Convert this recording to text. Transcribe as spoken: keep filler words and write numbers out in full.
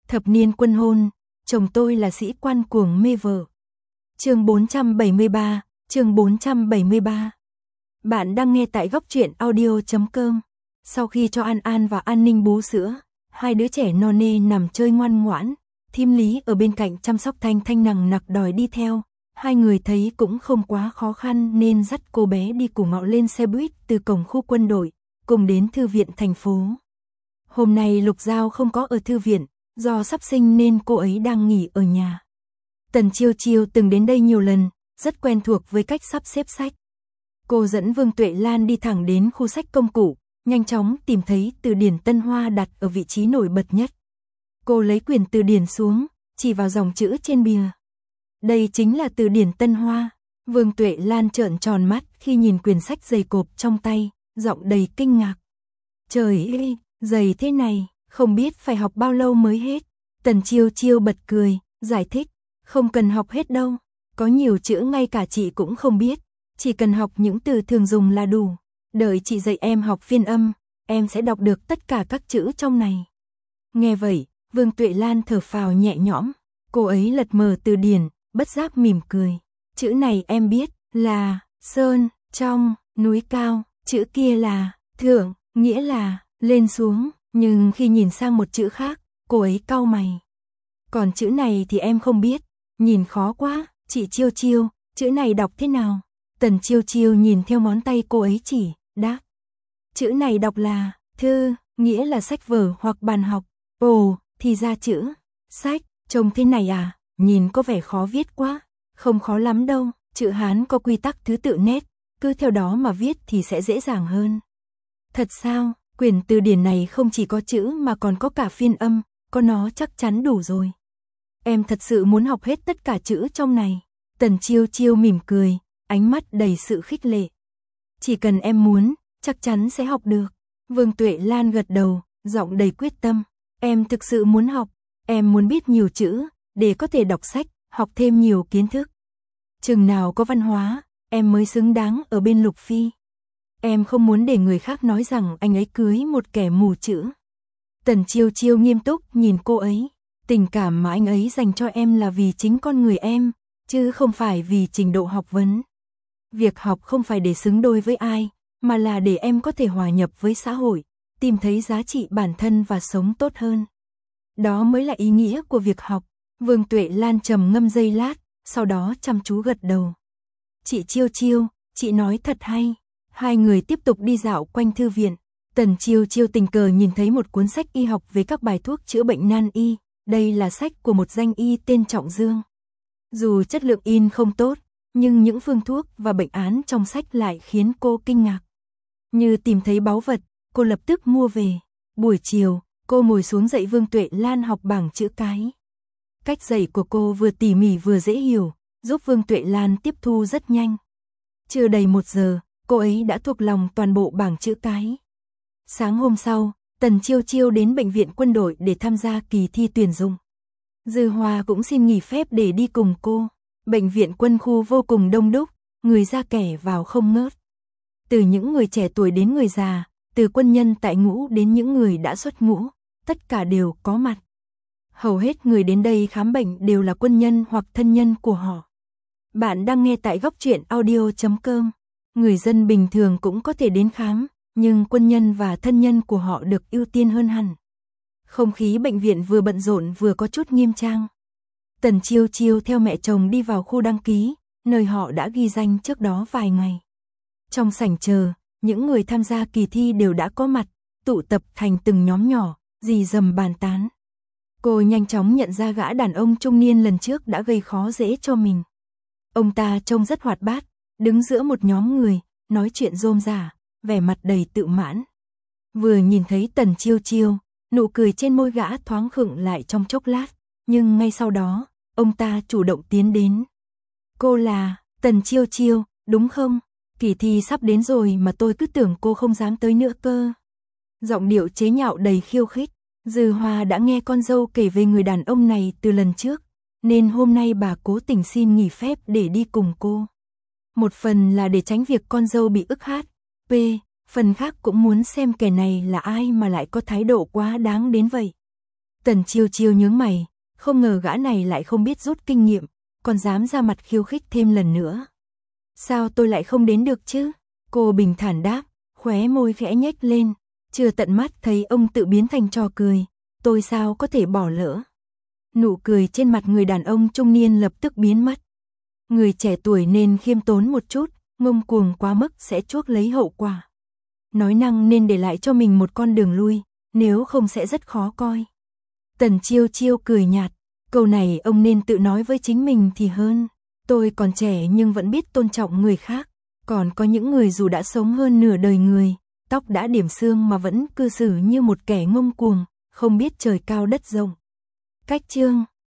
Thập niên quân hôn, chồng tôi là sĩ quan cuồng mê vợ. Chương bốn trăm bảy mươi ba, chương bốn trăm bảy mươi ba. Bạn đang nghe tại góc truyện audio chấm com. Sau khi cho An An và An Ninh bú sữa, hai đứa trẻ non nê nằm chơi ngoan ngoãn, thím Lý ở bên cạnh chăm sóc Thanh Thanh nằng nặc đòi đi theo. Hai người thấy cũng không quá khó khăn nên dắt cô bé đi cùng ngọ lên xe buýt từ cổng khu quân đội, cùng đến thư viện thành phố. Hôm nay Lục Giao không có ở thư viện, do sắp sinh nên cô ấy đang nghỉ ở nhà. Tần Chiêu Chiêu từng đến đây nhiều lần, rất quen thuộc với cách sắp xếp sách. Cô dẫn Vương Tuệ Lan đi thẳng đến khu sách công cụ, nhanh chóng tìm thấy từ điển Tân Hoa đặt ở vị trí nổi bật nhất. Cô lấy quyển từ điển xuống, chỉ vào dòng chữ trên bìa. Đây chính là từ điển Tân Hoa. Vương Tuệ Lan trợn tròn mắt khi nhìn quyển sách dày cộp trong tay, giọng đầy kinh ngạc. Trời ơi, dày thế này, không biết phải học bao lâu mới hết. Tần Chiêu Chiêu bật cười, giải thích, không cần học hết đâu, có nhiều chữ ngay cả chị cũng không biết, chỉ cần học những từ thường dùng là đủ. Đợi chị dạy em học phiên âm, em sẽ đọc được tất cả các chữ trong này. Nghe vậy, Vương Tuệ Lan thở phào nhẹ nhõm, cô ấy lật mở từ điển, bất giác mỉm cười. Chữ này em biết, là sơn, trong, núi cao, chữ kia là thượng, nghĩa là lên xuống, nhưng khi nhìn sang một chữ khác, cô ấy cau mày. Còn chữ này thì em không biết, nhìn khó quá, chị Chiêu Chiêu, chữ này đọc thế nào? Tần Chiêu Chiêu nhìn theo ngón tay cô ấy chỉ, đáp. Chữ này đọc là thư, nghĩa là sách vở hoặc bàn học. Ồ, thì ra chữ sách, trông thế này à, nhìn có vẻ khó viết quá. Không khó lắm đâu, chữ Hán có quy tắc thứ tự nét, cứ theo đó mà viết thì sẽ dễ dàng hơn. Thật sao, quyển từ điển này không chỉ có chữ mà còn có cả phiên âm, có nó chắc chắn đủ rồi. Em thật sự muốn học hết tất cả chữ trong này. Tần Chiêu Chiêu mỉm cười, ánh mắt đầy sự khích lệ. Chỉ cần em muốn, chắc chắn sẽ học được. Vương Tuệ Lan gật đầu, giọng đầy quyết tâm. Em thực sự muốn học, em muốn biết nhiều chữ, để có thể đọc sách, học thêm nhiều kiến thức. Chừng nào có văn hóa, em mới xứng đáng ở bên Lục Phi. Em không muốn để người khác nói rằng anh ấy cưới một kẻ mù chữ. Tần Chiêu Chiêu nghiêm túc nhìn cô ấy. Tình cảm mà anh ấy dành cho em là vì chính con người em, chứ không phải vì trình độ học vấn. Việc học không phải để xứng đôi với ai, mà là để em có thể hòa nhập với xã hội, tìm thấy giá trị bản thân và sống tốt hơn. Đó mới là ý nghĩa của việc học. Vương Tuệ Lan trầm ngâm giây lát, sau đó chăm chú gật đầu. Chị Chiêu Chiêu, chị nói thật hay. Hai người tiếp tục đi dạo quanh thư viện. Tần Chiêu Chiêu tình cờ nhìn thấy một cuốn sách y học về các bài thuốc chữa bệnh nan y. Đây là sách của một danh y tên Trọng Dương. Dù chất lượng in không tốt, nhưng những phương thuốc và bệnh án trong sách lại khiến cô kinh ngạc. Như tìm thấy báu vật, cô lập tức mua về. Buổi chiều, cô ngồi xuống dạy Vương Tuệ Lan học bảng chữ cái. Cách dạy của cô vừa tỉ mỉ vừa dễ hiểu, giúp Vương Tuệ Lan tiếp thu rất nhanh. Chưa đầy một giờ, cô ấy đã thuộc lòng toàn bộ bảng chữ cái. Sáng hôm sau, Tần Chiêu Chiêu đến bệnh viện quân đội để tham gia kỳ thi tuyển dụng. Dư Hoa cũng xin nghỉ phép để đi cùng cô. Bệnh viện quân khu vô cùng đông đúc, người ra kẻ vào không ngớt. Từ những người trẻ tuổi đến người già, từ quân nhân tại ngũ đến những người đã xuất ngũ, tất cả đều có mặt. Hầu hết người đến đây khám bệnh đều là quân nhân hoặc thân nhân của họ. Bạn đang nghe tại góc truyện audio chấm com. Người dân bình thường cũng có thể đến khám, nhưng quân nhân và thân nhân của họ được ưu tiên hơn hẳn. Không khí bệnh viện vừa bận rộn vừa có chút nghiêm trang. Tần Chiêu Chiêu theo mẹ chồng đi vào khu đăng ký, nơi họ đã ghi danh trước đó vài ngày. Trong sảnh chờ, những người tham gia kỳ thi đều đã có mặt, tụ tập thành từng nhóm nhỏ, rì rầm bàn tán. Cô nhanh chóng nhận ra gã đàn ông trung niên lần trước đã gây khó dễ cho mình. Ông ta trông rất hoạt bát, đứng giữa một nhóm người, nói chuyện rôm rả, vẻ mặt đầy tự mãn. Vừa nhìn thấy Tần Chiêu Chiêu, nụ cười trên môi gã thoáng khựng lại trong chốc lát, nhưng ngay sau đó, ông ta chủ động tiến đến. Cô là Tần Chiêu Chiêu, đúng không? Kỳ thi sắp đến rồi mà tôi cứ tưởng cô không dám tới nữa cơ. Giọng điệu chế nhạo đầy khiêu khích. Dư Hoa đã nghe con dâu kể về người đàn ông này từ lần trước, nên hôm nay bà cố tình xin nghỉ phép để đi cùng cô. Một phần là để tránh việc con dâu bị ức hát, p, phần khác cũng muốn xem kẻ này là ai mà lại có thái độ quá đáng đến vậy. Tần Chiêu Chiêu nhướng mày, không ngờ gã này lại không biết rút kinh nghiệm, còn dám ra mặt khiêu khích thêm lần nữa. Sao tôi lại không đến được chứ? Cô bình thản đáp, khóe môi khẽ nhếch lên, chưa tận mắt thấy ông tự biến thành trò cười, tôi sao có thể bỏ lỡ. Nụ cười trên mặt người đàn ông trung niên lập tức biến mất. Người trẻ tuổi nên khiêm tốn một chút, ngông cuồng quá mức sẽ chuốc lấy hậu quả. Nói năng nên để lại cho mình một con đường lui, nếu không sẽ rất khó coi. Tần Chiêu Chiêu cười nhạt, câu này ông nên tự nói với chính mình thì hơn. Tôi còn trẻ nhưng vẫn biết tôn trọng người khác, còn có những người dù đã sống hơn nửa đời người, tóc đã điểm xương mà vẫn cư xử như một kẻ ngông cuồng, không biết trời cao đất rộng. Cách chương